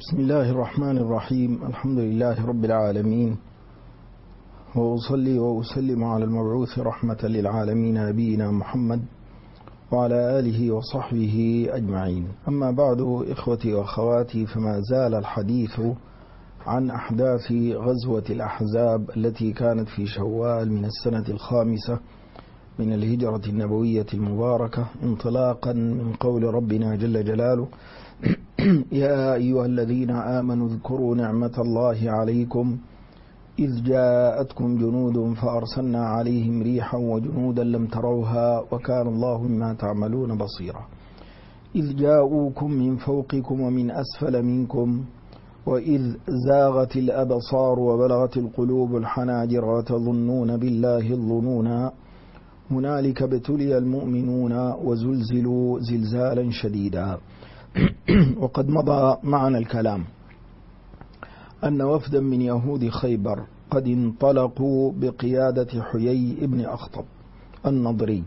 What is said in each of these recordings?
بسم الله الرحمن الرحيم. الحمد لله رب العالمين، وأصلي وأسلم على المبعوث رحمة للعالمين نبينا محمد وعلى آله وصحبه أجمعين. أما بعد، إخوتي وأخواتي، فما زال الحديث عن أحداث غزوة الأحزاب التي كانت في شوال من السنة 5 من الهجرة النبوية المباركة، انطلاقا من قول ربنا جل جلاله: يا أيها الذين آمنوا اذكروا نعمة الله عليكم إذ جاءتكم جنود فأرسلنا عليهم ريحا وجنودا لم تروها وكان الله بما تعملون بصيرا. إذ جاءوكم من فوقكم ومن أسفل منكم وإذ زاغت الأبصار وبلغت القلوب الحناجر وتظنون بالله الظنونا هنالك ابتلي المؤمنون وزلزلوا زلزالا شديدا. وقد مضى معنا الكلام أن وفدا من يهود خيبر قد انطلقوا بقيادة حيي بن أخطب النضري،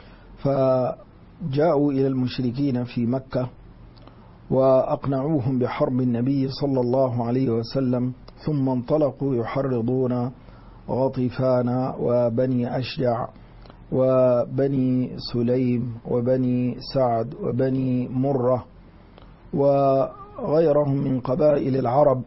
فجاءوا إلى المشركين في مكة وأقنعوهم بحرب النبي صلى الله عليه وسلم، ثم انطلقوا يحرضون غطفان وبني أشجع وبني سليم وبني سعد وبني مرة وغيرهم من قبائل العرب.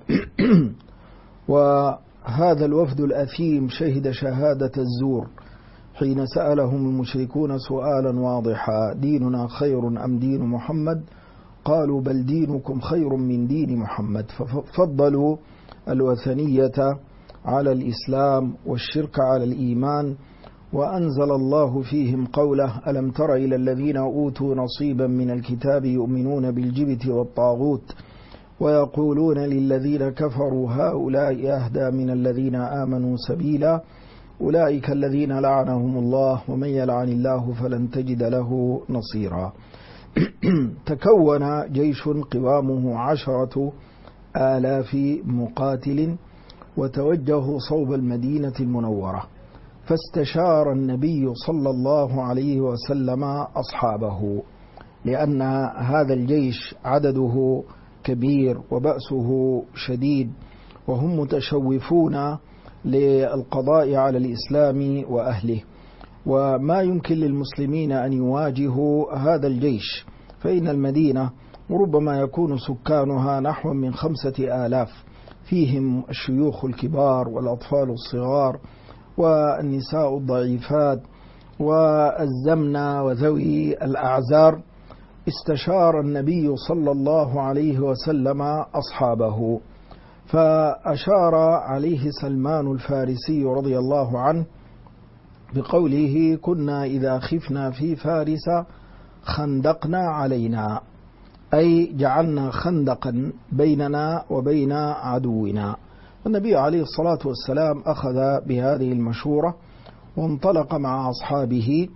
وهذا الوفد الأثيم شهد شهادة الزور حين سألهم المشركون سؤالا واضحا: ديننا خير أم دين محمد؟ قالوا: بل دينكم خير من دين محمد. ففضلوا الوثنية على الإسلام والشرك على الإيمان، وأنزل الله فيهم قوله: ألم تر إلى الذين أوتوا نصيبا من الكتاب يؤمنون بالجبت والطاغوت ويقولون للذين كفروا هؤلاء أهدى من الذين آمنوا سبيلا أولئك الذين لعنهم الله ومن يلعن الله فلن تجد له نصيرا. تكون جيش قوامه 10,000 مقاتل وتوجهوا صوب المدينة المنورة، فاستشار النبي صلى الله عليه وسلم أصحابه، لأن هذا الجيش عدده كبير وبأسه شديد وهم متشوفون للقضاء على الإسلام وأهله، وما يمكن للمسلمين أن يواجهوا هذا الجيش، فإن المدينة ربما يكون سكانها نحو من 5,000، فيهم الشيوخ الكبار والأطفال الصغار والنساء الضعيفات والزمنة وذوي الأعذار. استشار النبي صلى الله عليه وسلم أصحابه، فأشار عليه سلمان الفارسي رضي الله عنه بقوله: كنا إذا خفنا في فارس خندقنا علينا، أي جعلنا خندقا بيننا وبين عدونا. النبي عليه الصلاة والسلام أخذ بهذه المشورة وانطلق مع أصحابه،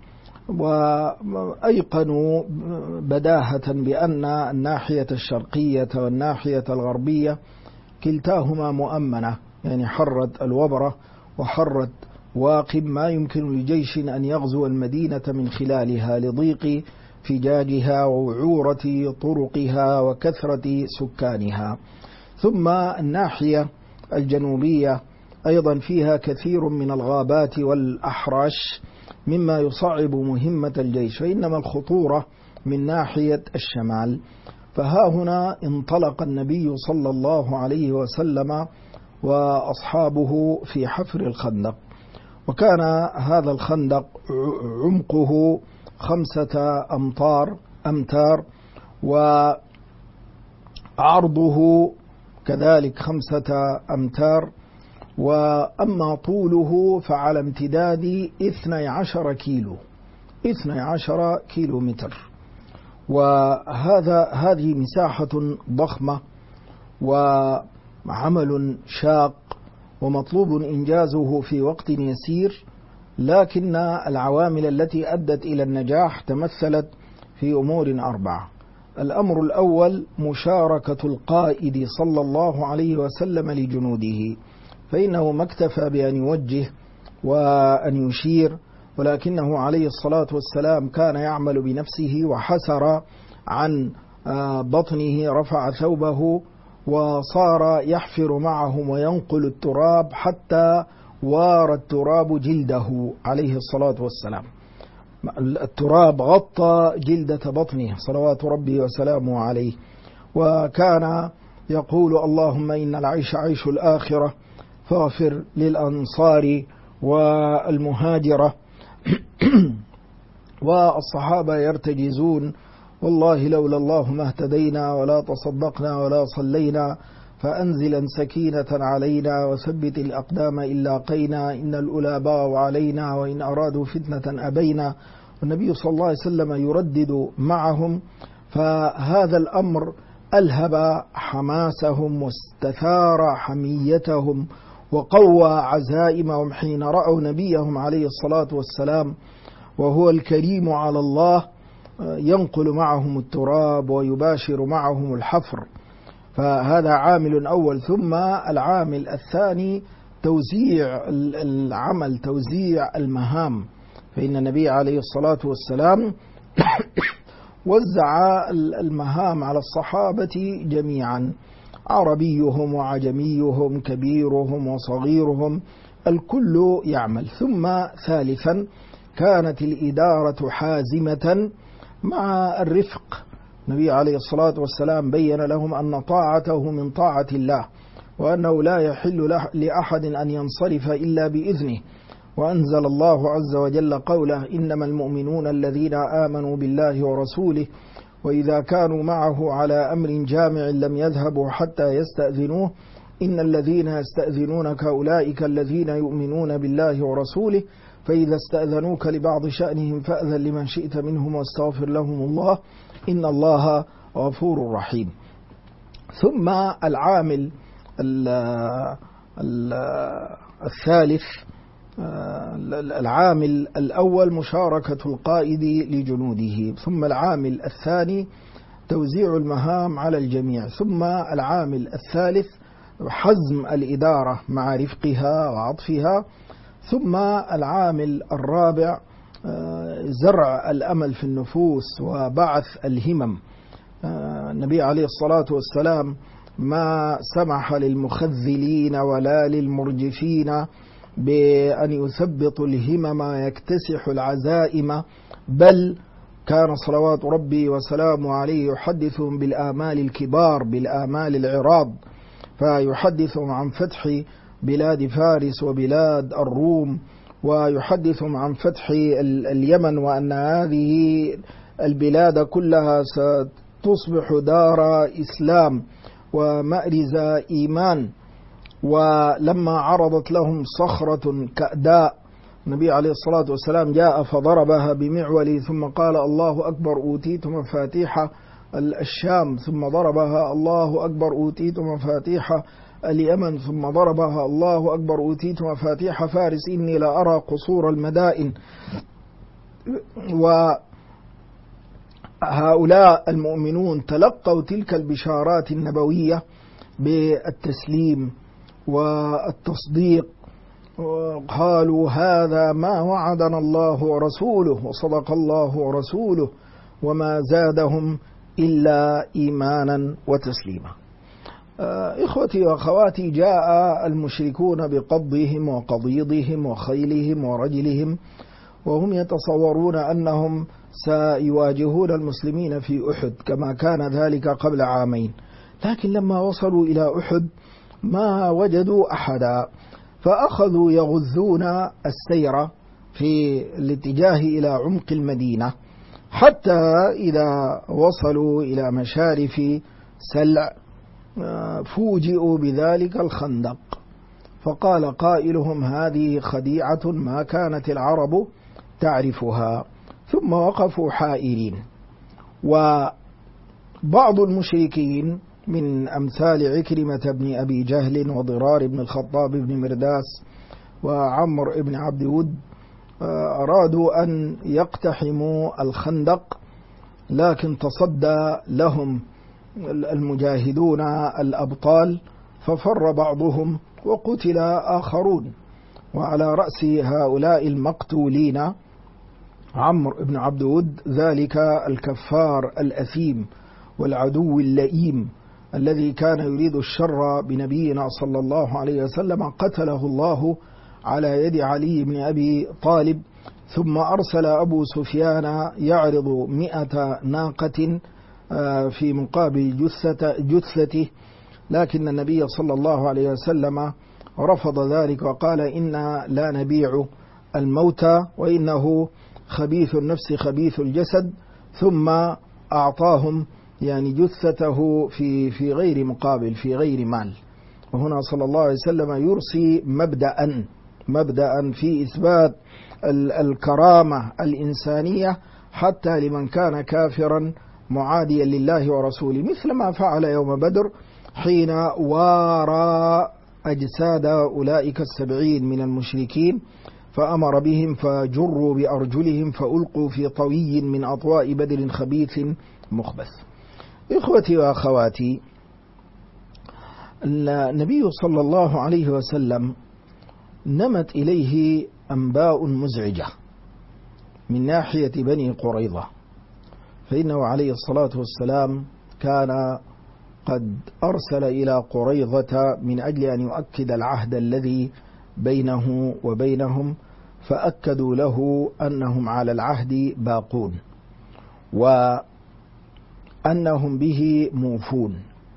وأيقنوا بداهة بأن الناحية الشرقية والناحية الغربية كلتاهما مؤمنة، يعني حرت الوبرة وحرت واقم، ما يمكن لجيش أن يغزو المدينة من خلالها لضيق فجاجها ووعورة طرقها وكثرة سكانها. ثم الناحية الجنوبية أيضا فيها كثير من الغابات والأحراش مما يصعب مهمة الجيش، وإنما الخطورة من ناحية الشمال. فها هنا انطلق النبي صلى الله عليه وسلم وأصحابه في حفر الخندق، وكان هذا الخندق عمقه 5 أمتار وعرضه كذلك 5 أمتار، وأما طوله فعلى امتداد 12 كيلو متر. هذه مساحة ضخمة وعمل شاق ومطلوب إنجازه في وقت يسير، لكن العوامل التي أدت إلى النجاح تمثلت في أمور 4. الأمر الأول مشاركة القائد صلى الله عليه وسلم لجنوده، فإنه ما اكتفى بأن يوجه وأن يشير، ولكنه عليه الصلاة والسلام كان يعمل بنفسه، وحسر عن بطنه، رفع ثوبه وصار يحفر معهم وينقل التراب حتى وار التراب جلده عليه الصلاة والسلام. التراب غطى جلدة بطنه صلوات ربي وسلامه عليه. وكان يقول: اللهم إن العيش عيش الآخرة فاغفر للأنصار والمهاجرة. والصحابة يرتجزون: والله لولا الله ما اهتدينا ولا تصدقنا ولا صلينا، فأنزلا سكينة علينا وثبت الأقدام إن لاقينا، إن الأولى بغوا علينا وإن أرادوا فتنة أبينا. والنبي صلى الله عليه وسلم يردد معهم، فهذا الأمر ألهب حماسهم واستثار حميتهم وقوى عزائمهم حين رأوا نبيهم عليه الصلاة والسلام وهو الكريم على الله ينقل معهم التراب ويباشر معهم الحفر. فهذا عامل أول. ثم العامل الثاني توزيع العمل، توزيع المهام. فإن النبي عليه الصلاة والسلام وزع المهام على الصحابة جميعا، عربيهم وعجميهم، كبيرهم وصغيرهم، الكل يعمل. ثم ثالثا كانت الإدارة حازمة مع الرفق. النبي عليه الصلاة والسلام بين لهم أن طاعته من طاعة الله، وأنه لا يحل لأحد أن ينصرف إلا بإذنه. وأنزل الله عز وجل قوله: إنما المؤمنون الذين آمنوا بالله ورسوله وإذا كانوا معه على أمر جامع لم يذهبوا حتى يستأذنوه إن الذين يستأذنونك أولئك الذين يؤمنون بالله ورسوله فإذا استأذنوك لبعض شأنهم فأذن لمن شئت منهم واستغفر لهم الله إن الله غفور رحيم. ثم العامل الثالث، العامل الأول مشاركة القائد لجنوده، ثم العامل الثاني توزيع المهام على الجميع، ثم العامل الثالث حزم الإدارة مع رفقها وعطفها، ثم العامل الرابع زرع الأمل في النفوس وبعث الهمم. النبي عليه الصلاة والسلام ما سمح للمخذلين ولا للمرجفين بأن يثبطوا الهمم ويكتسحوا العزائم، بل كان صلوات ربي وسلامه عليه يحدثهم بالآمال الكبار، بالآمال العراض، فيحدثهم عن فتح بلاد فارس وبلاد الروم، ويحدثهم عن فتح اليمن، وأن هذه البلاد كلها ستصبح دار إسلام ومأرز إيمان. ولما عرضت لهم صخرة كأداء، النبي عليه الصلاة والسلام جاء فضربها بمعوله ثم قال: الله أكبر أوتيت مفاتيح الشام، ثم ضربها: الله أكبر أوتيت مفاتيح اليمن، ثم ضربها: الله أكبر أوتيت مفاتيح فارس إني لا أرى قصور المدائن. وهؤلاء المؤمنون تلقوا تلك البشارات النبوية بالتسليم والتصديق، وقالوا: هذا ما وعدنا الله ورسوله وصدق الله ورسوله، وما زادهم إلا إيمانا وتسليما. إخوتي وأخواتي، جاء المشركون بقضهم وقضيضهم وخيلهم ورجلهم، وهم يتصورون أنهم سيواجهون المسلمين في أحد كما كان ذلك قبل عامين، لكن لما وصلوا إلى أحد ما وجدوا أحدا، فأخذوا يغذون السير في الاتجاه إلى عمق المدينة، حتى إذا وصلوا إلى مشارف سلع فوجئوا بذلك الخندق، فقال قائلهم: هذه خديعة ما كانت العرب تعرفها. ثم وقفوا حائرين. وبعض المشركين من أمثال عكرمة بن أبي جهل وضرار بن الخطاب بن مرداس وعمر بن عبد ود أرادوا أن يقتحموا الخندق، لكن تصدى لهم المجاهدون الأبطال ففر بعضهم وقتل آخرون. وعلى رأس هؤلاء المقتولين عمرو بن عبد ود، ذلك الكفار الأثيم والعدو اللئيم الذي كان يريد الشر بنبينا صلى الله عليه وسلم قتله الله على يد علي بن أبي طالب. ثم أرسل أبو سفيان يعرض 100 ناقة في مقابل جثته، لكن النبي صلى الله عليه وسلم رفض ذلك وقال: إنا لا نبيع الموتى وإنه خبيث النفس خبيث الجسد. ثم أعطاهم يعني جثته في غير مقابل، في غير مال. وهنا صلى الله عليه وسلم يرسي مبدأ في إثبات الكرامة الإنسانية حتى لمن كان كافرا معاديا لله ورسوله، مثل ما فعل يوم بدر حين وارى أجساد أولئك 70 من المشركين، فأمر بهم فجروا بأرجلهم فألقوا في طوي من أطواء بدر خبيث مخبث. إخوتي وأخواتي، النبي صلى الله عليه وسلم نمت إليه أنباء مزعجة من ناحية بني قريظة، فإنه عليه الصلاة والسلام كان قد أرسل إلى قريظة من أجل أن يؤكد العهد الذي بينه وبينهم، فأكدوا له أنهم على العهد باقون وأنهم به موفون.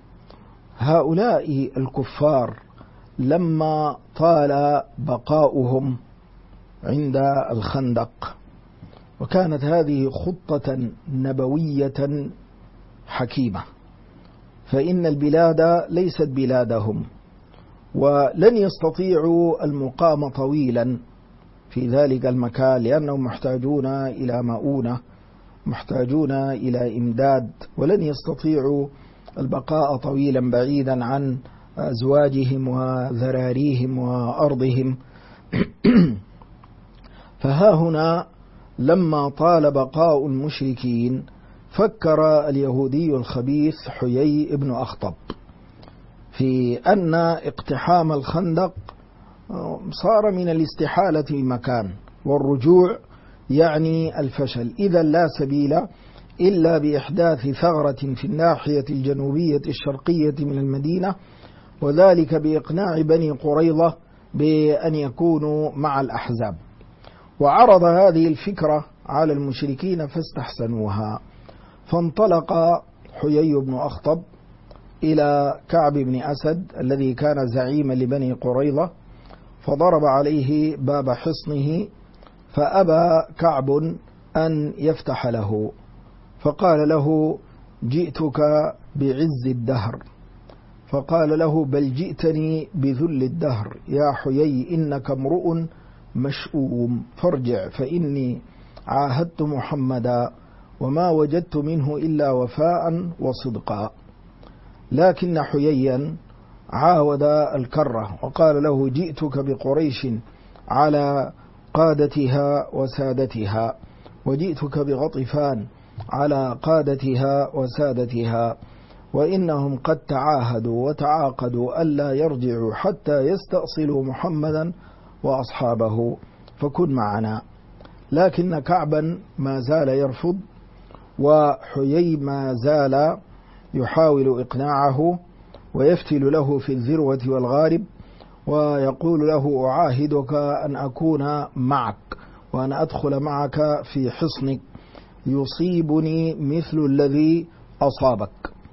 هؤلاء الكفار لما طال بقاؤهم عند الخندق، وكانت هذه خطة نبوية حكيمة، فإن البلاد ليست بلادهم ولن يستطيعوا المقام طويلا في ذلك المكان، لأنهم محتاجون إلى مؤونة، محتاجون إلى إمداد، ولن يستطيعوا البقاء طويلا بعيدا عن أزواجهم وذراريهم وأرضهم. فها هنا لما طال بقاء المشركين فكر اليهودي الخبيث حيي بن أخطب في أن اقتحام الخندق صار من الاستحالة بمكان، والرجوع يعني الفشل، إذا لا سبيل إلا بإحداث ثغرة في الناحية الجنوبية الشرقية من المدينة، وذلك بإقناع بني قريظة بأن يكونوا مع الأحزاب. وعرض هذه الفكرة على المشركين فاستحسنوها، فانطلق حيي بن أخطب إلى كعب بن أسد الذي كان زعيما لبني قريظة، فضرب عليه باب حصنه، فأبى كعب أن يفتح له، فقال له: جئتك بعز الدهر. فقال له: بل جئتني بذل الدهر يا حيي، إنك امرؤ مشؤوم، فارجع فإني عاهدت محمدا وما وجدت منه إلا وفاء وصدقا. لكن حييا عاود الكرة وقال له: جئتك بقريش على قادتها وسادتها، وجئتك بغطفان على قادتها وسادتها، وإنهم قد تعاهدوا وتعاقدوا ألا يرجعوا حتى يستأصلوا محمدا وأصحابه، فكن معنا. لكن كعبا ما زال يرفض، وحيي ما زال يحاول إقناعه ويفتل له في الذروة والغارب، ويقول له: أعاهدك أن أكون معك وأن أدخل معك في حصنك يصيبني مثل الذي أصابك.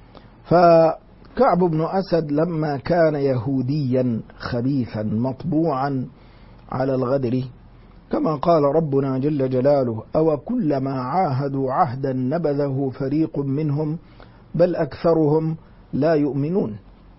فكعب بن أسد لما كان يهوديا خبيثا مطبوعا على الغدر، كما قال ربنا جل جلاله: أو كلما عاهدوا عهدا نبذه فريق منهم بل أكثرهم لا يؤمنون.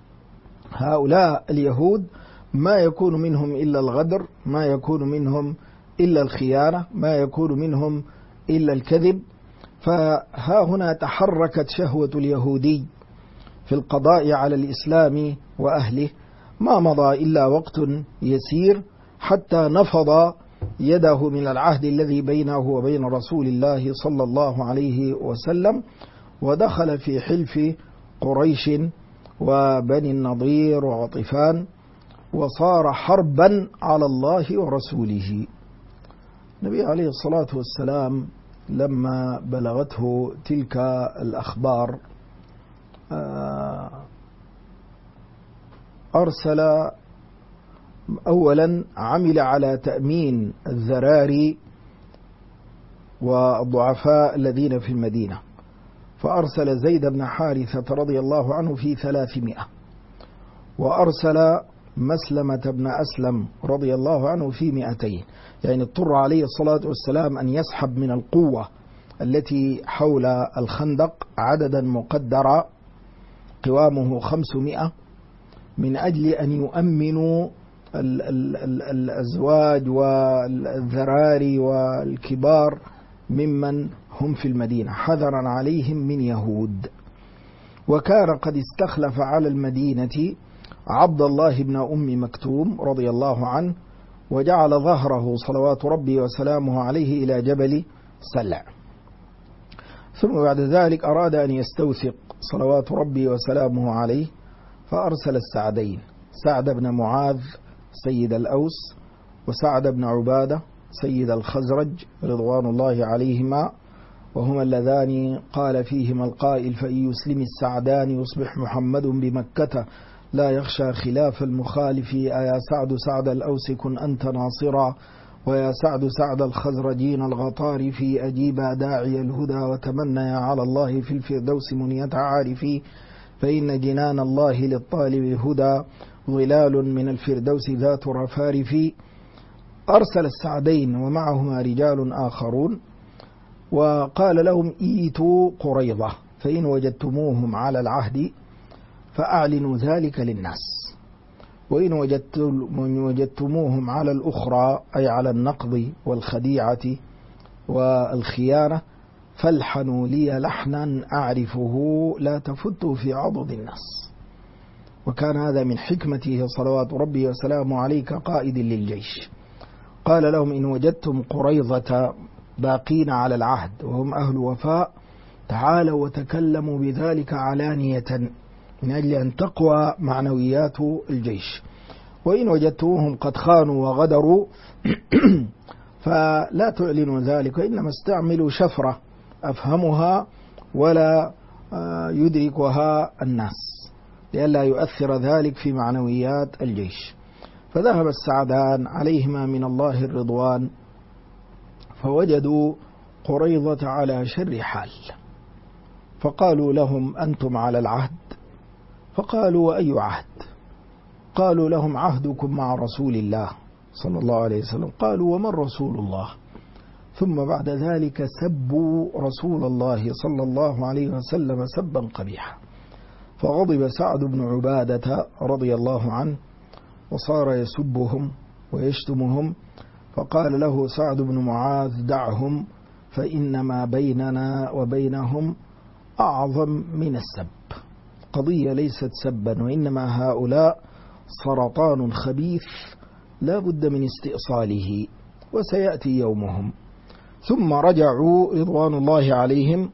هؤلاء اليهود ما يكون منهم إلا الغدر، ما يكون منهم إلا الخيانة، ما يكون منهم إلا الكذب. فها هنا تحركت شهوة اليهودي في القضاء على الإسلام وأهله. ما مضى إلا وقت يسير حتى نفض يده من العهد الذي بينه وبين رسول الله صلى الله عليه وسلم، ودخل في حلف قريش وبني النضير وغطفان، وصار حربا على الله ورسوله. النبي عليه الصلاة والسلام لما بلغته تلك الأخبار أرسل أولا عمل على تأمين الذراري والضعفاء الذين في المدينة، فأرسل زيد بن حارثة رضي الله عنه في 300، وأرسل مسلمة بن أسلم رضي الله عنه في 200. يعني اضطر عليه الصلاة والسلام أن يسحب من القوة التي حول الخندق عددا مقدرا قوامه 500 من أجل أن يؤمنوا الأزواج والذراري والكبار ممن هم في المدينة حذرا عليهم من يهود. وكان قد استخلف على المدينة عبد الله بن أم مكتوم رضي الله عنه، وجعل ظهره صلوات ربي وسلامه عليه إلى جبل سلع. ثم بعد ذلك أراد أن يستوثق صلوات ربي وسلامه عليه، فأرسل السعدين، سعد بن معاذ سيد الأوس، وسعد بن عبادة سيد الخزرج رضوان الله عليهما، وهما اللذان قال فيهما القائل: فإن يسلم السعدان يصبح محمد بمكة لا يخشى خلاف المخالف. أيا سعد سعد الأوس كن أنت ناصرا، ويا سعد سعد الخزرجين الغطار في أجيبا داعي الهدى، وتمنيا على الله في الفردوس منية عارفي، فإن جنان الله للطالب هدى ظلال من الفردوس ذات رفارف. أرسل السعدين ومعهما رجال آخرون، وقال لهم: إيتوا قريظة، فإن وجدتموهم على العهد فأعلنوا ذلك للناس، وإن وجدتموهم على الأخرى أي على النقض والخديعة والخيانة فالحنوا لي لحنا أعرفه لا تفتوا في عضد الناس. وكان هذا من حكمته صلوات ربي وسلامه عليه كقائد للجيش. قال لهم: إن وجدتم قريظة باقين على العهد وهم أهل وفاء تعالوا وتكلموا بذلك علانية من أجل أن تقوى معنويات الجيش، وإن وجدتموهم قد خانوا وغدروا فلا تعلنوا ذلك، وإنما استعملوا شفرة أفهمها ولا يدركها الناس لئلا يؤثر ذلك في معنويات الجيش. فذهب السعدان عليهما من الله الرضوان فوجدوا قريظة على شر حال، فقالوا لهم: أنتم على العهد؟ فقالوا: وأي عهد؟ قالوا لهم: عهدكم مع رسول الله صلى الله عليه وسلم. قالوا: ومن رسول الله؟ ثم بعد ذلك سبوا رسول الله صلى الله عليه وسلم سبا قبيحا، فغضب سعد بن عبادة رضي الله عنه وصار يسبهم ويشتمهم، فقال له سعد بن معاذ: دعهم، فإنما بيننا وبينهم أعظم من السب، قضية ليست سبا، وإنما هؤلاء سرطان خبيث لا بد من استئصاله وسيأتي يومهم. ثم رجعوا رضوان الله عليهم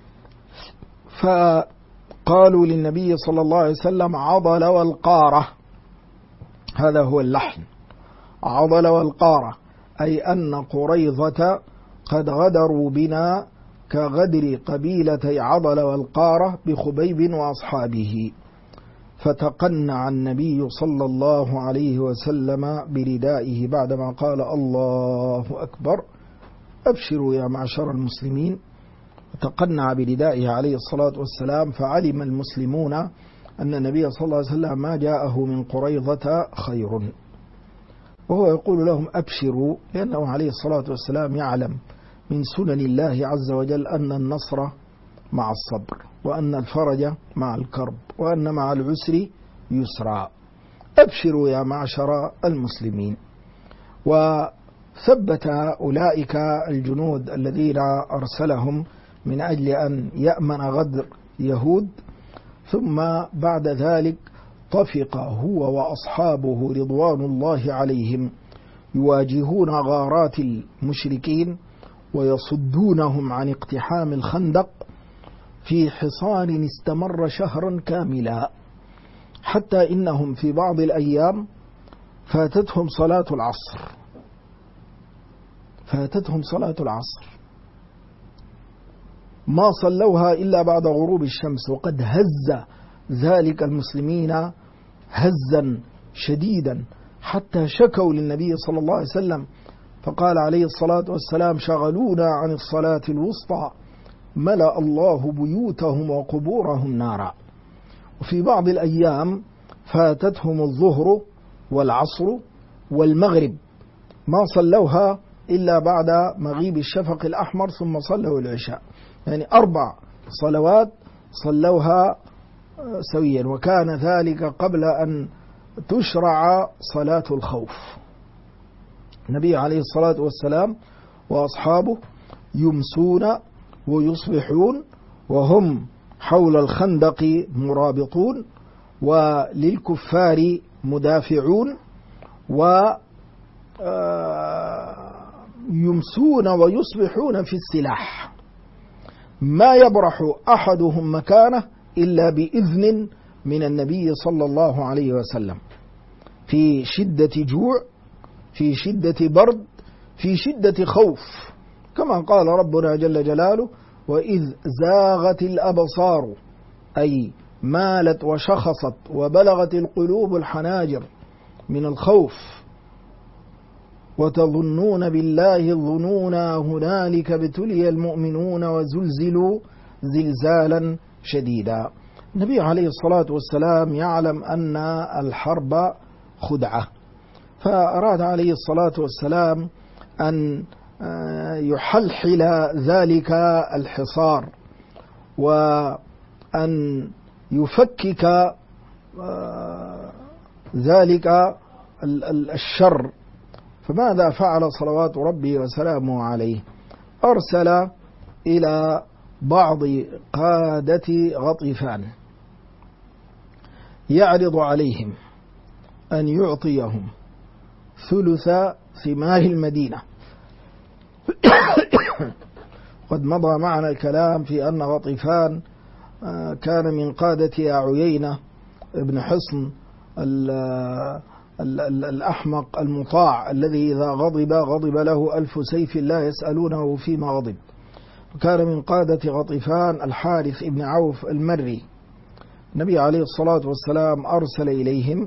فقالوا للنبي صلى الله عليه وسلم: عضل والقارة، هذا هو اللحن، عضل والقارة، أي أن قريظة قد غدروا بنا كغدر قبيلتي عضل والقارة بخبيب وأصحابه. فتقنع النبي صلى الله عليه وسلم بردائه بعدما قال: الله أكبر، أبشروا يا معشر المسلمين. تقنع بردائه عليه الصلاة والسلام، فعلم المسلمون أن النبي صلى الله عليه وسلم ما جاءه من قريظة خير، وهو يقول لهم: أبشروا، لأنه عليه الصلاة والسلام يعلم من سنن الله عز وجل أن النصر مع الصبر، وأن الفرج مع الكرب، وأن مع العسر يسرا. أبشروا يا معشر المسلمين. وثبت أولئك الجنود الذين أرسلهم من أجل أن يأمن غدر يهود، ثم بعد ذلك طفق هو وأصحابه رضوان الله عليهم يواجهون غارات المشركين ويصدونهم عن اقتحام الخندق في حصار استمر شهرا كاملا، حتى إنهم في بعض الأيام فاتتهم صلاة العصر ما صلوها إلا بعد غروب الشمس، وقد هز ذلك المسلمين هزا شديدا حتى شكوا للنبي صلى الله عليه وسلم، فقال عليه الصلاة والسلام: شغلونا عن الصلاة الوسطى ملأ الله بيوتهم وقبورهم نارا. وفي بعض الأيام فاتتهم الظهر والعصر والمغرب، ما صلوها إلا بعد مغيب الشفق الأحمر ثم صلوا العشاء، يعني 4 صلوات صلوها سويا، وكان ذلك قبل أن تشرع صلاة الخوف. النبي عليه الصلاة والسلام وأصحابه يمسون ويصبحون وهم حول الخندق مرابطون، وللكفار مدافعون، ويمسون ويصبحون في السلاح، ما يبرح أحدهم مكانه إلا بإذن من النبي صلى الله عليه وسلم، في شدة جوع، في شدة برد، في شدة خوف، كما قال ربنا جل جلاله: وإذ زاغت الأبصار، أي مالت وشخصت وبلغت القلوب الحناجر من الخوف، وتظنون بالله الظنونا هنالك ابتلي المؤمنون وزلزلوا زلزالا شديدا. النبي عليه الصلاة والسلام يعلم أن الحرب خدعة، فأراد عليه الصلاة والسلام أن يحلحل ذلك الحصار وأن يفكك ذلك الشر. فماذا فعل صلوات ربي وسلامه عليه؟ أرسل إلى بعض قادة غطفان يعرض عليهم أن يعطيهم ثلث ثمار المدينة. قد مضى معنا الكلام في أن غطفان كان من قادة عيينة ابن حصن الأحمق المطاع، الذي إذا غضب له 1000 سيف لا يسألونه فيما غضب. وكان من قادة غطفان الحارث ابن عوف المري. النبي عليه الصلاة والسلام أرسل إليهم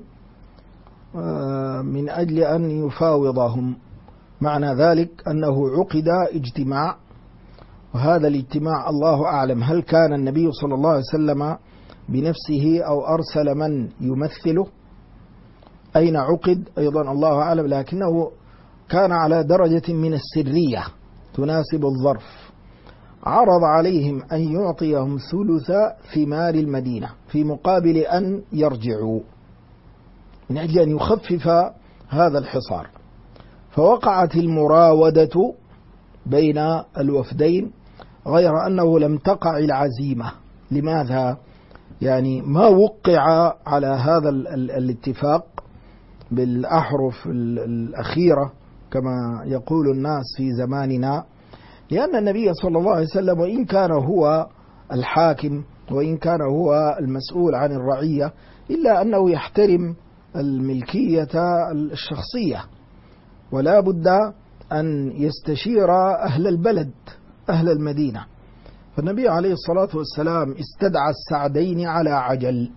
من أجل أن يفاوضهم. معنى ذلك أنه عقد اجتماع، وهذا الاجتماع الله أعلم هل كان النبي صلى الله عليه وسلم بنفسه أو أرسل من يمثله، أين عقد أيضا الله أعلم، لكنه كان على درجة من السرية تناسب الظرف. عرض عليهم أن يعطيهم ثلث ثمار المدينة في مقابل أن يرجعوا، من أجل أن يخفف هذا الحصار. فوقعت المراودة بين الوفدين، غير أنه لم تقع العزيمة. لماذا؟ يعني ما وقع على هذا الاتفاق بالأحرف الأخيرة كما يقول الناس في زماننا، لأن النبي صلى الله عليه وسلم وإن كان هو الحاكم وإن كان هو المسؤول عن الرعية، إلا أنه يحترم الملكية الشخصية، ولا بد أن يستشير أهل البلد أهل المدينة. فالنبي عليه الصلاة والسلام استدعى السعدين على عجل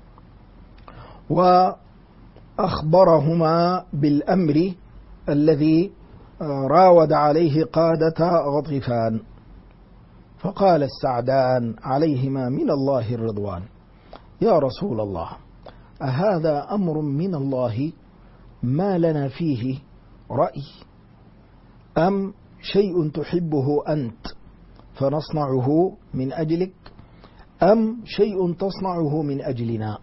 وأخبرهما بالأمر الذي راود عليه قادة غطفان. فقال السعدان عليهما من الله الرضوان: يا رسول الله، أهذا أمر من الله ما لنا فيه رأي، أم شيء تحبه أنت فنصنعه من أجلك، أم شيء تصنعه من أجلنا؟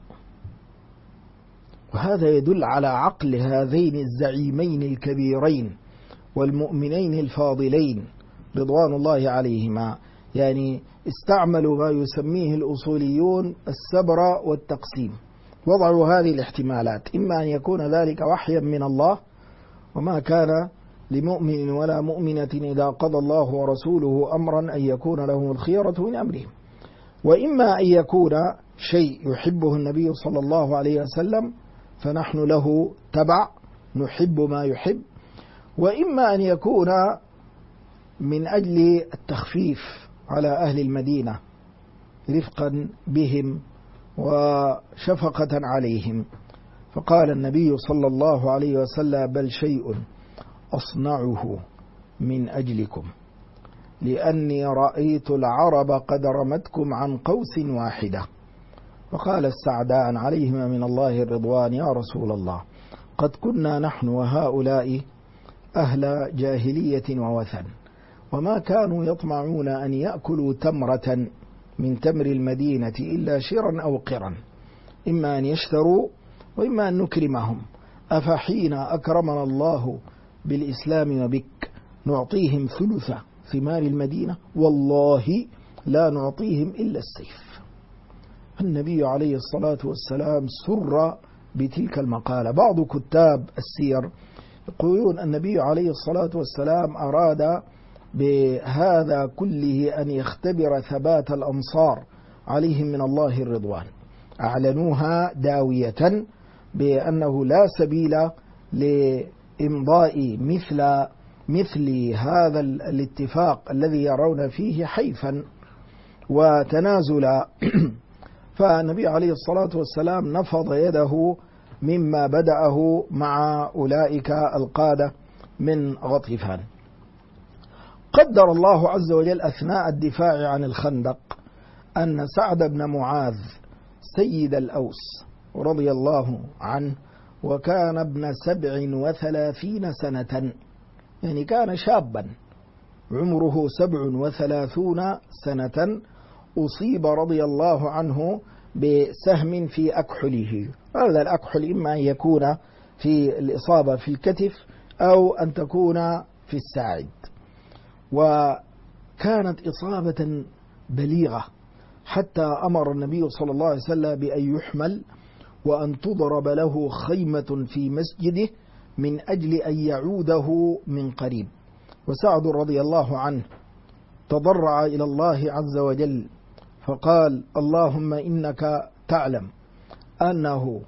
وهذا يدل على عقل هذين الزعيمين الكبيرين والمؤمنين الفاضلين رضوان الله عليهما. يعني استعملوا ما يسميه الأصوليون السبر والتقسيم، وضعوا هذه الاحتمالات: إما أن يكون ذلك وحيا من الله، وما كان لمؤمن ولا مؤمنة إذا قضى الله ورسوله أمرا أن يكون لهم الخيرة من أمرهم، وإما أن يكون شيء يحبه النبي صلى الله عليه وسلم فنحن له تبع نحب ما يحب، وإما أن يكون من أجل التخفيف على أهل المدينة رفقا بهم وشفقة عليهم. فقال النبي صلى الله عليه وسلم: بل شيء أصنعه من أجلكم، لأني رأيت العرب قد رمتكم عن قوس واحدة. فقال السعدان عليهما من الله الرضوان: يا رسول الله، قد كنا نحن وهؤلاء أهل جاهلية ووثن، وما كانوا يطمعون أن يأكلوا تمرة من تمر المدينة إلا شرا أو قرا، إما أن يشتروا وإما أن نكرمهم، أفحين أكرمنا الله بالإسلام وبك نعطيهم ثلث ثمار المدينة؟ والله لا نعطيهم إلا السيف. النبي عليه الصلاة والسلام سر بتلك المقالة. بعض كتاب السير يقولون النبي عليه الصلاة والسلام أراد بهذا كله أن يختبر ثبات الأنصار عليهم من الله الرضوان. أعلنوها داوية بأنه لا سبيل لإمضاء مثل هذا الاتفاق الذي يرون فيه حيفا وتنازلا. فالنبي عليه الصلاة والسلام نفض يده مما بدأه مع أولئك القادة من غطفان. قدر الله عز وجل أثناء الدفاع عن الخندق أن سعد بن معاذ سيد الأوس رضي الله عنه، وكان ابن 37 سنة، يعني كان شابا عمره 37 سنة، أصيب رضي الله عنه بسهم في أكحله. هذا الأكحل إما أن يكون في الإصابة في الكتف أو أن تكون في الساعد، وكانت إصابة بليغة حتى أمر النبي صلى الله عليه وسلم بأن يحمل وأن تضرب له خيمة في مسجده من أجل أن يعوده من قريب. وسعد رضي الله عنه تضرع إلى الله عز وجل فقال: اللهم إنك تعلم أنه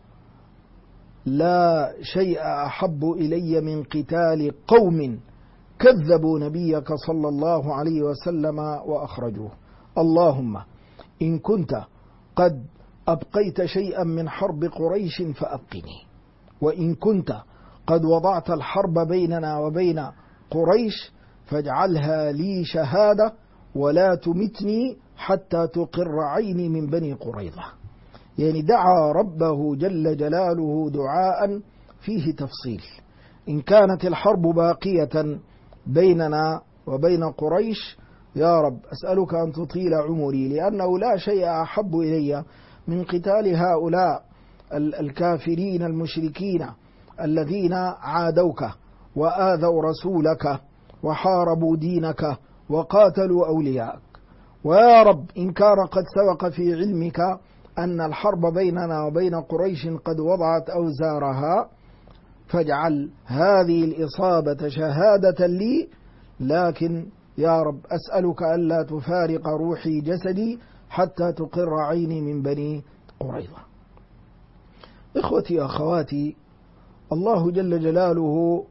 لا شيء أحب إلي من قتال قوم كذبوا نبيك صلى الله عليه وسلم وأخرجوه. اللهم إن كنت قد أبقيت شيئا من حرب قريش فأبقني، وإن كنت قد وضعت الحرب بيننا وبين قريش فاجعلها لي شهادة ولا تمتني حتى تقر عيني من بني قريظة. يعني دعا ربه جل جلاله دعاء فيه تفصيل. إن كانت الحرب باقية بيننا وبين قريش يا رب أسألك أن تطيل عمري، لأنه لا شيء أحب إلي من قتال هؤلاء الكافرين المشركين الذين عادوك وآذوا رسولك وحاربوا دينك وقاتلوا أولياءك. ويا رب إن كان قد سبق في علمك أن الحرب بيننا وبين قريش قد وضعت أوزارها فاجعل هذه الإصابة شهادة لي، لكن يا رب أسألك ألا تفارق روحي جسدي حتى تقر عيني من بني قريظة. إخوتي أخواتي، الله جل جلاله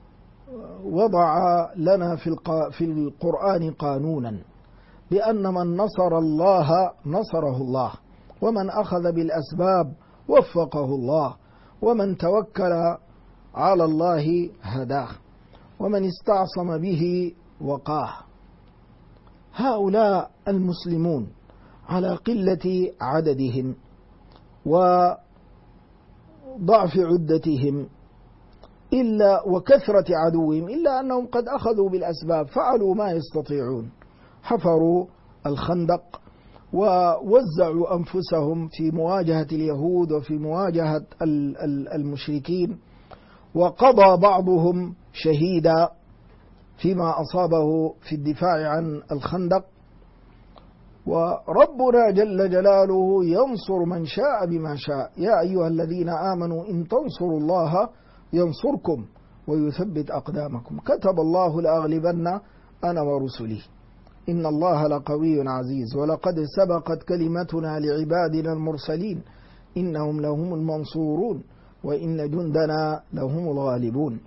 وضع لنا في القرآن قانونا بأن من نصر الله نصره الله، ومن أخذ بالأسباب وفقه الله، ومن توكل على الله هداه، ومن استعصم به وقاه. هؤلاء المسلمون على قلة عددهم وضعف عدتهم إلا وكثرة عدوهم، إلا أنهم قد أخذوا بالأسباب، فعلوا ما يستطيعون، حفروا الخندق ووزعوا أنفسهم في مواجهة اليهود وفي مواجهة المشركين، وقضى بعضهم شهيدا فيما أصابه في الدفاع عن الخندق. وربنا جل جلاله ينصر من شاء بما شاء. يا أيها الذين آمنوا إن تنصروا الله ينصركم ويثبت أقدامكم، كتب الله لأغلبن أنا ورسلي إن الله لقوي عزيز، ولقد سبقت كلمتنا لعبادنا المرسلين إنهم لهم المنصورون وإن جندنا لهم الغالبون.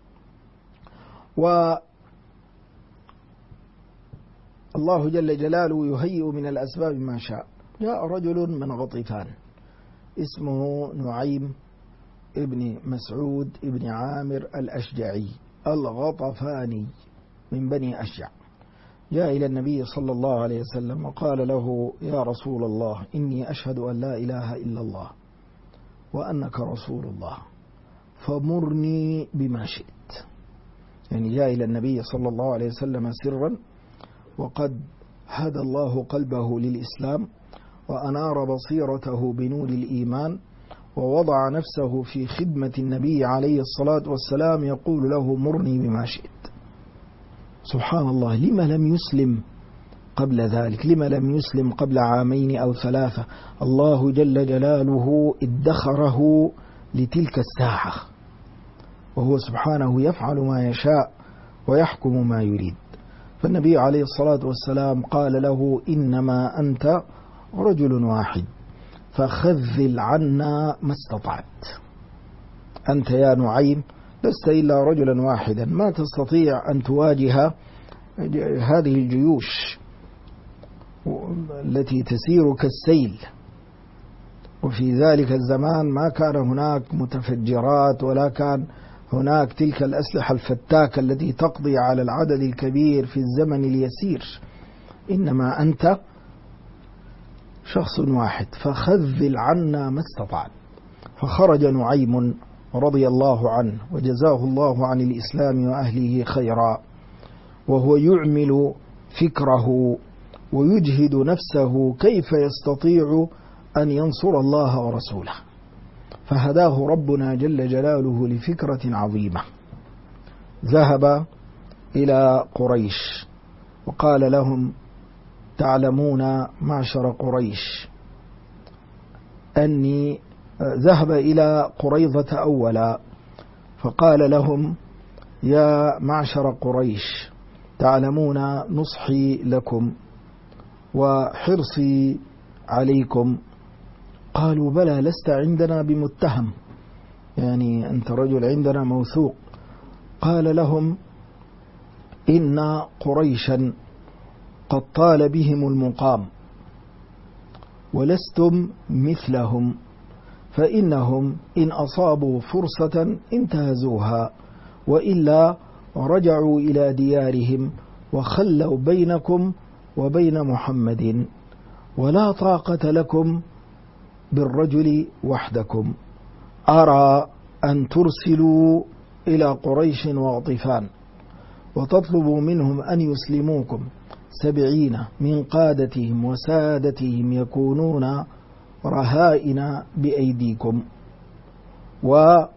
والله جل جلاله يهيئ من الأسباب ما شاء. جاء رجل من غطفان اسمه نعيم ابن مسعود ابن عامر الأشجعي الغطفاني من بني أشجع، جاء إلى النبي صلى الله عليه وسلم وقال له: يا رسول الله، إني أشهد أن لا إله إلا الله وأنك رسول الله، فمرني بما شئت. يعني جاء إلى النبي صلى الله عليه وسلم سرا، وقد هدى الله قلبه للإسلام وأنار بصيرته بنور الإيمان، ووضع نفسه في خدمة النبي عليه الصلاة والسلام، يقول له: مرني بما شئت. سبحان الله، لما لم يسلم قبل ذلك؟ لما لم يسلم قبل 2 أو 3؟ الله جل جلاله ادخره لتلك الساعة، وهو سبحانه يفعل ما يشاء ويحكم ما يريد. فالنبي عليه الصلاة والسلام قال له: إنما أنت رجل واحد، فخذل عنا ما استطعت. أنت يا نعيم لست إلا رجلا واحدا، ما تستطيع أن تواجه هذه الجيوش التي تسير كالسيل. وفي ذلك الزمان ما كان هناك متفجرات، ولا كان هناك تلك الأسلحة الفتاكة التي تقضي على العدد الكبير في الزمن اليسير، إنما أنت شخص واحد، فخذل عنا ما استطعت. فخرج نعيم رضي الله عنه وجزاه الله عن الإسلام وأهله خيرا، وهو يعمل فكره ويجهد نفسه كيف يستطيع أن ينصر الله ورسوله، فهداه ربنا جل جلاله لفكرة عظيمة. ذهب إلى قريش وقال لهم: تعلمون معشر قريش أني ذهب إلى قريظة أولا، فقال لهم: يا معشر قريش، تعلمون نصحي لكم وحرصي عليكم. قالوا: بلى، لست عندنا بمتهم، يعني أنت رجل عندنا موثوق. قال لهم: إن قريشا قد طال بهم المقام، ولستم مثلهم، فإنهم إن أصابوا فرصة انتهزوها، وإلا رجعوا إلى ديارهم وخلوا بينكم وبين محمد، ولا طاقة لكم بالرجل وحدكم. أرى أن ترسلوا إلى قريش وغطفان وتطلبوا منهم أن يسلموكم 70 من قادتهم وسادتهم يكونون رهائن بأيديكم، وحتى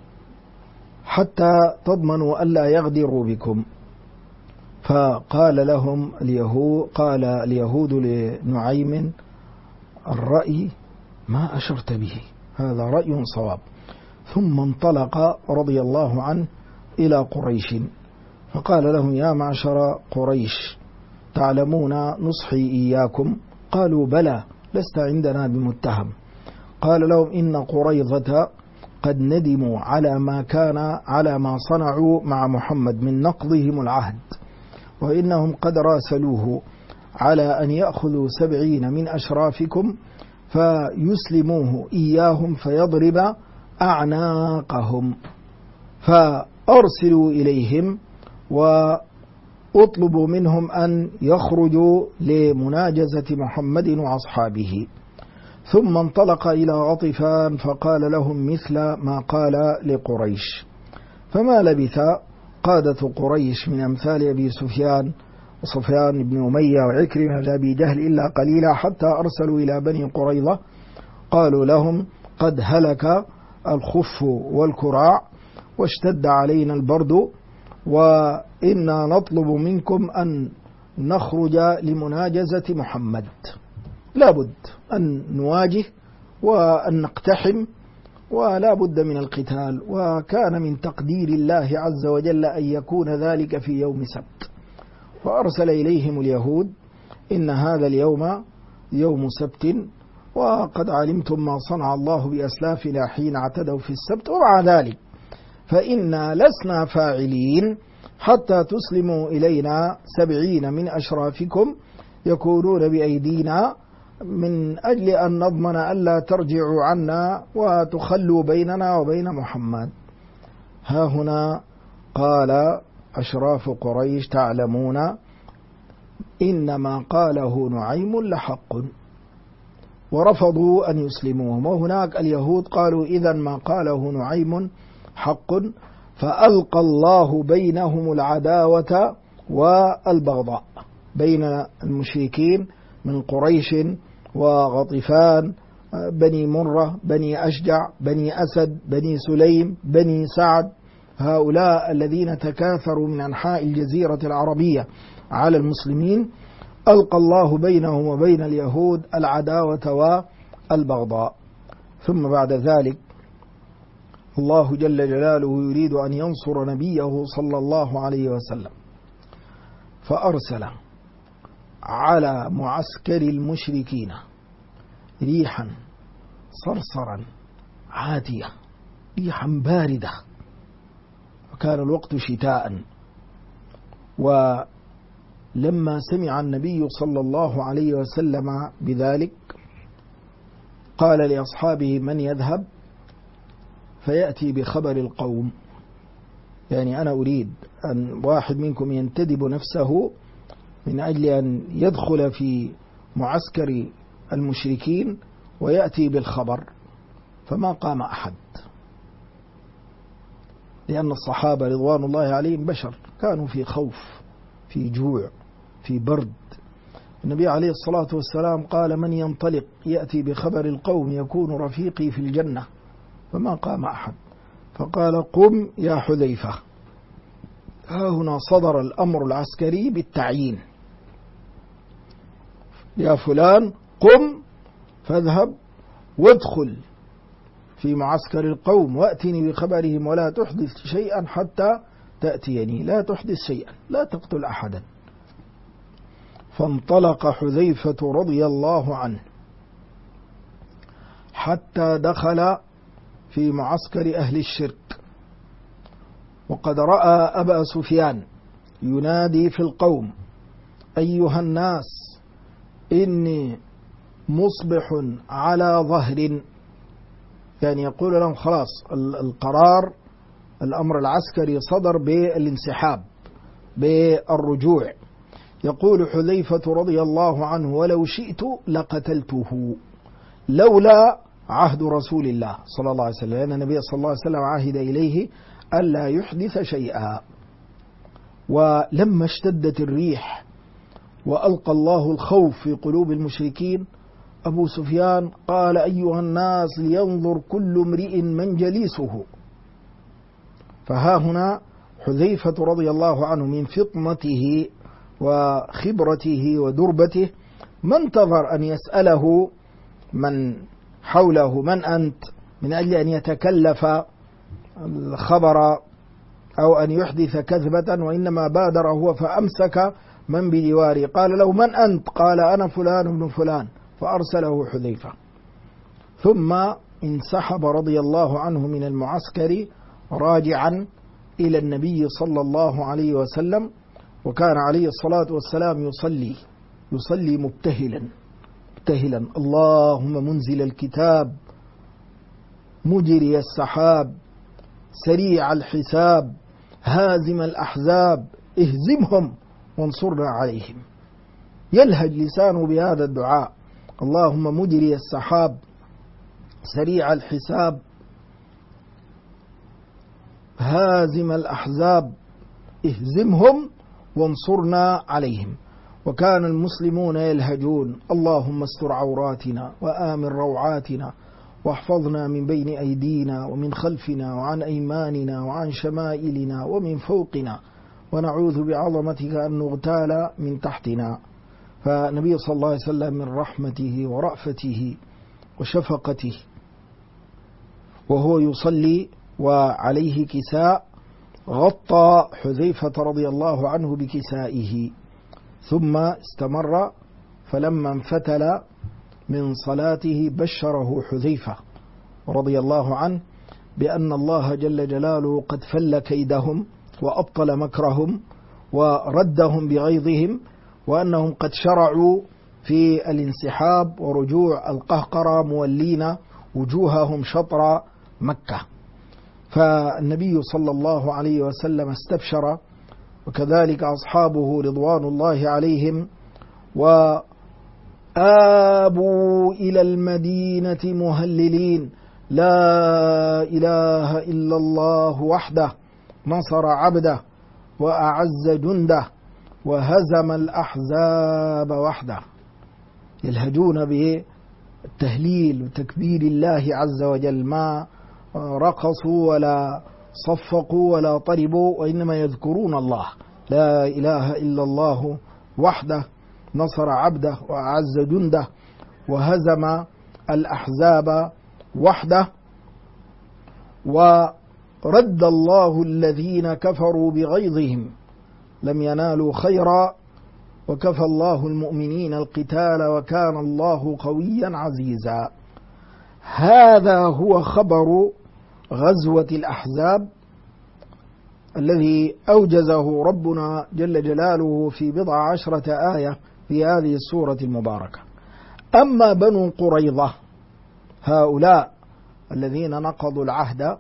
تضمنوا ألا يغدروا بكم. فقال لهم اليهود لنعيم: الرأي ما أشرت به، هذا رأي صواب. ثم انطلق رضي الله عنه إلى قريش فقال لهم: يا معشر قريش، تعلمون نصحي إياكم؟ قالوا: بلى، لست عندنا بمتهم. قال لهم: إن قريظة قد ندموا على ما صنعوا مع محمد من نقضهم العهد، وإنهم قد راسلوه على أن يأخذوا 70 من أشرافكم فيسلموه إياهم فيضرب أعناقهم، فأرسلوا إليهم وأطلبوا منهم أن يخرجوا لمناجزة محمد وأصحابه. ثم انطلق إلى غطفان فقال لهم مثل ما قال لقريش. فما لبث قادة قريش من أمثال أبي سفيان وصفيان بن أمية وعكرمة لأبي جهل إلا قليلا، حتى أرسلوا إلى بني قريظة قالوا لهم: قد هلك الخف والكراع واشتد علينا البرد، وإنا نطلب منكم أن نخرج لمناجزة محمد، لابد أن نواجه وأن نقتحم، ولا بد من القتال. وكان من تقدير الله عز وجل أن يكون ذلك في يوم سبت، فأرسل إليهم اليهود: إن هذا اليوم يوم سبت، وقد علمتم ما صنع الله بأسلافنا حين اعتدوا في السبت، ومع ذلك فإنا لسنا فاعلين حتى تسلموا إلينا 70 من أشرافكم يكونون بأيدينا من أجل أن نضمن ألا ترجعوا عنا وتخلوا بيننا وبين محمد. ها هنا قال أشراف قريش تعلمون إنما قاله نعيم لحق، ورفضوا أن يسلموهم. وهناك اليهود قالوا إذا ما قاله نعيم حق، فألقى الله بينهم العداوة والبغضاء بين المشركين من قريش وغطفان، بني مرة، بني أشجع، بني أسد، بني سليم، بني سعد، هؤلاء الذين تكاثروا من أنحاء الجزيرة العربية على المسلمين، ألقى الله بينهم وبين اليهود العداوة والبغضاء. ثم بعد ذلك الله جل جلاله يريد أن ينصر نبيه صلى الله عليه وسلم، فأرسل على معسكر المشركين ريحا صرصرا عاتية، ريحا باردة، وكان الوقت شتاء. ولما سمع النبي صلى الله عليه وسلم بذلك قال لأصحابه من يذهب فيأتي بخبر القوم، يعني أنا أريد أن واحد منكم ينتدب نفسه من أجل أن يدخل في معسكر المشركين ويأتي بالخبر. فما قام أحد، لأن الصحابة رضوان الله عليهم بشر، كانوا في خوف، في جوع، في برد. النبي عليه الصلاة والسلام قال من ينطلق يأتي بخبر القوم يكون رفيقي في الجنة، فما قام أحد. فقال قم يا حذيفة. ها هنا صدر الأمر العسكري بالتعيين، يا فلان قم فاذهب وادخل في معسكر القوم وأتني بخبرهم ولا تحدث شيئا حتى تأتيني، لا تحدث شيئا، لا تقتل أحدا. فانطلق حذيفة رضي الله عنه حتى دخل في معسكر أهل الشرك، وقد رأى أبا سفيان ينادي في القوم أيها الناس إني مصبح على ظهر، يعني يقول لهم خلاص القرار، الأمر العسكري صدر بالانسحاب، بالرجوع. يقول حذيفة رضي الله عنه ولو شئت لقتلته لولا عهد رسول الله صلى الله عليه وسلم، لأن النبي صلى الله عليه وسلم عهد إليه ألا يحدث شيئا. ولما اشتدت الريح وألقى الله الخوف في قلوب المشركين، أبو سفيان قال أيها الناس لينظر كل امرئ من جليسه. فها هنا حذيفة رضي الله عنه من فطنته وخبرته ودربته ما انتظر أن يسأله من حوله من أنت، من أجل أن يتكلف الخبر أو أن يحدث كذبة، وإنما بادر هو فأمسك من بجواره، قال له من أنت؟ قال أنا فلان بن فلان، فأرسله حذيفة. ثم انسحب رضي الله عنه من المعسكر راجعا إلى النبي صلى الله عليه وسلم، وكان عليه الصلاة والسلام يصلي مبتهلا اللهم منزل الكتاب مجري السحاب سريع الحساب هازم الأحزاب اهزمهم وانصرنا عليهم. يلهج لسانه بهذا الدعاء، اللهم مجري السحاب سريع الحساب هازم الأحزاب اهزمهم وانصرنا عليهم. وكان المسلمون يلهجون اللهم استر عوراتنا وآمن روعاتنا واحفظنا من بين أيدينا ومن خلفنا وعن أيماننا وعن شمائلنا ومن فوقنا ونعوذ بعظمتك أن نغتال من تحتنا. فالنبي صلى الله عليه وسلم من رحمته ورأفته وشفقته وهو يصلي وعليه كساء غطى حذيفة رضي الله عنه بكسائه، ثم استمر. فلما انفتل من صلاته بشره حذيفة رضي الله عنه بأن الله جل جلاله قد فل كيدهم وأبطل مكرهم وردهم بغيظهم، وأنهم قد شرعوا في الانسحاب ورجوع القهقرة مولين وجوههم شطر مكة. فالنبي صلى الله عليه وسلم استبشر، وكذلك أصحابه رضوان الله عليهم، وآبوا إلى المدينة مهللين لا إله إلا الله وحده نصر عبده وأعز جنده وهزم الأحزاب وحده. يلهجون بالتهليل وتكبير الله عز وجل، ما رقصوا ولا صفقوا ولا طربوا، وإنما يذكرون الله. لا إله إلا الله وحده نصر عبده وأعز جنده وهزم الأحزاب وحده. ورد الله الذين كفروا بغيظهم لم ينالوا خيرا وكفى الله المؤمنين القتال وكان الله قويا عزيزا. هذا هو خبر غزوة الأحزاب الذي أوجزه ربنا جل جلاله في 19 آية في هذه السورة المباركة. أما بنو قريظة هؤلاء الذين نقضوا العهد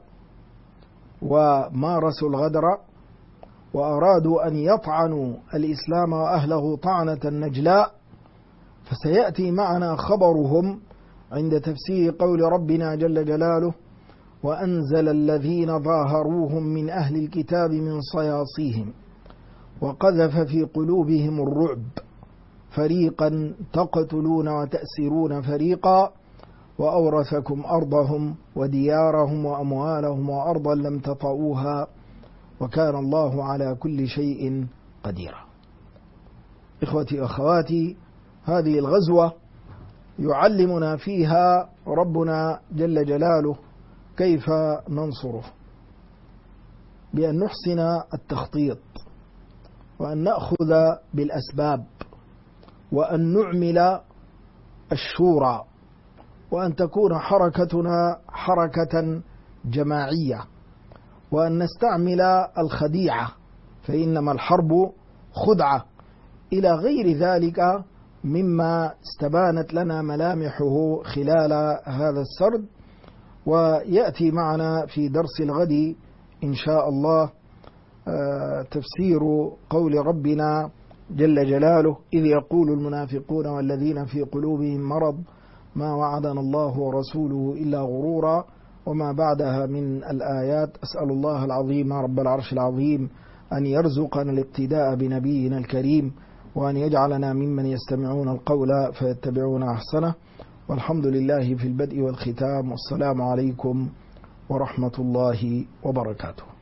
ومارسوا الغدر وأرادوا أن يطعنوا الإسلام وأهله طعنة نجلاء، فسيأتي معنا خبرهم عند تفسير قول ربنا جل جلاله: وأنزل الذين ظاهروهم من أهل الكتاب من صياصيهم وقذف في قلوبهم الرعب فريقا تقتلون وتأسرون فريقا وأورثكم أرضهم وديارهم وأموالهم وأرضا لم تطئوها وكان الله على كل شيء قديرا. إخوتي أخواتي، هذه الغزوة يعلمنا فيها ربنا جل جلاله كيف ننصره، بأن نحسن التخطيط وأن نأخذ بالأسباب وأن نعمل الشورى وأن تكون حركتنا حركة جماعية وأن نستعمل الخديعة، فإنما الحرب خدعة، إلى غير ذلك مما استبانت لنا ملامحه خلال هذا السرد. ويأتي معنا في درس الغد إن شاء الله تفسير قول ربنا جل جلاله: إذ يقول المنافقون والذين في قلوبهم مرض ما وعدنا الله ورسوله إلا غرورا، وما بعدها من الآيات. أسأل الله العظيم رب العرش العظيم أن يرزقنا الاقتداء بنبينا الكريم، وأن يجعلنا ممن يستمعون القول فيتبعون أحسنه. والحمد لله في البدء والختام، والسلام عليكم ورحمة الله وبركاته.